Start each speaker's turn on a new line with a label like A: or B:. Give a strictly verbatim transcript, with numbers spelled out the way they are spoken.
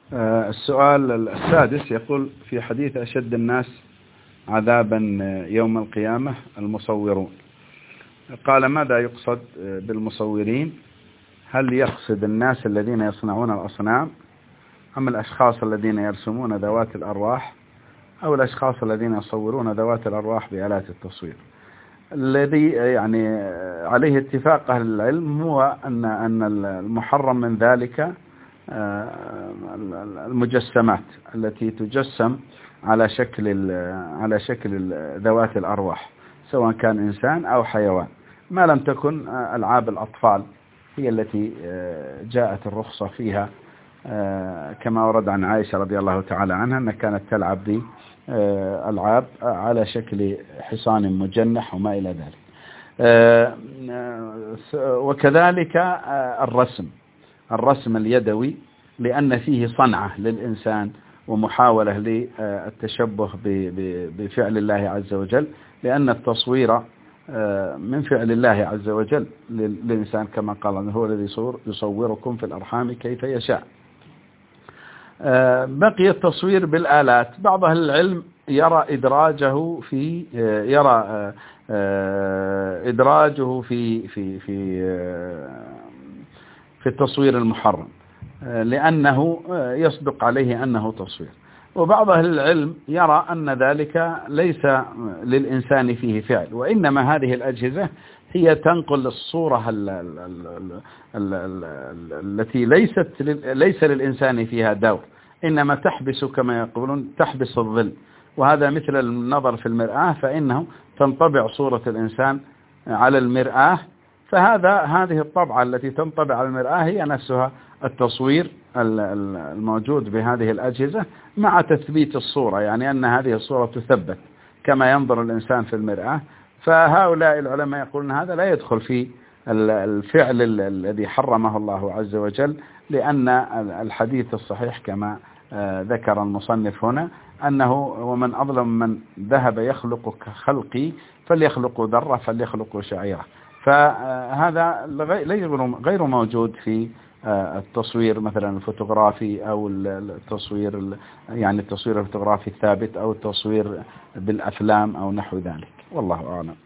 A: السؤال السادس يقول: في حديث أشد الناس عذابا يوم القيامة المصورون، قال: ماذا يقصد بالمصورين؟ هل يقصد الناس الذين يصنعون الأصنام، أم الأشخاص الذين يرسمون ذوات الأرواح، أو الأشخاص الذين يصورون ذوات الأرواح بآلات التصوير؟ الذي يعني عليه اتفاق أهل العلم هو أن أن المحرم من ذلك المجسمات التي تجسم على شكل على شكل ذوات الأرواح، سواء كان إنسان أو حيوان، ما لم تكن ألعاب الأطفال هي التي جاءت الرخصة فيها، كما ورد عن عائشة رضي الله تعالى عنها أنها كانت تلعب بألعاب على شكل حصان مجنح وما إلى ذلك. وكذلك الرسم الرسم اليدوي، لأن فيه صنعة للإنسان ومحاولة للتشبه بفعل الله عز وجل، لأن التصوير من فعل الله عز وجل للإنسان، كما قال: هو الذي يصوركم في الأرحام كيف يشاء. بقي التصوير بالآلات. بعض أهل العلم يرى إدراجه في يرى إدراجه في في في في التصوير المحرم، لأنه يصدق عليه أنه تصوير. وبعض أهل العلم يرى أن ذلك ليس للإنسان فيه فعل، وإنما هذه الأجهزة هي تنقل الصورة التي ليست ليس للإنسان فيها دور، إنما تحبس، كما يقولون، تحبس الظل. وهذا مثل النظر في المرآة، فإنه تنطبع صورة الإنسان على المرآة، فهذا هذه الطبعة التي تنطبع على المرآة هي نفسها التصوير الموجود بهذه الأجهزة، مع تثبيت الصورة، يعني أن هذه الصورة تثبت كما ينظر الإنسان في المرآة. فهؤلاء العلماء يقولون هذا لا يدخل في الفعل الذي حرمه الله عز وجل، لأن الحديث الصحيح كما ذكر المصنف هنا أنه: ومن أظلم من ذهب يخلق كخلقي فليخلق ذرة فليخلق شعيرة. فهذا غير موجود في التصوير مثلا الفوتوغرافي، أو التصوير يعني التصوير الفوتوغرافي الثابت، أو التصوير بالأفلام أو نحو ذلك. والله أعلم.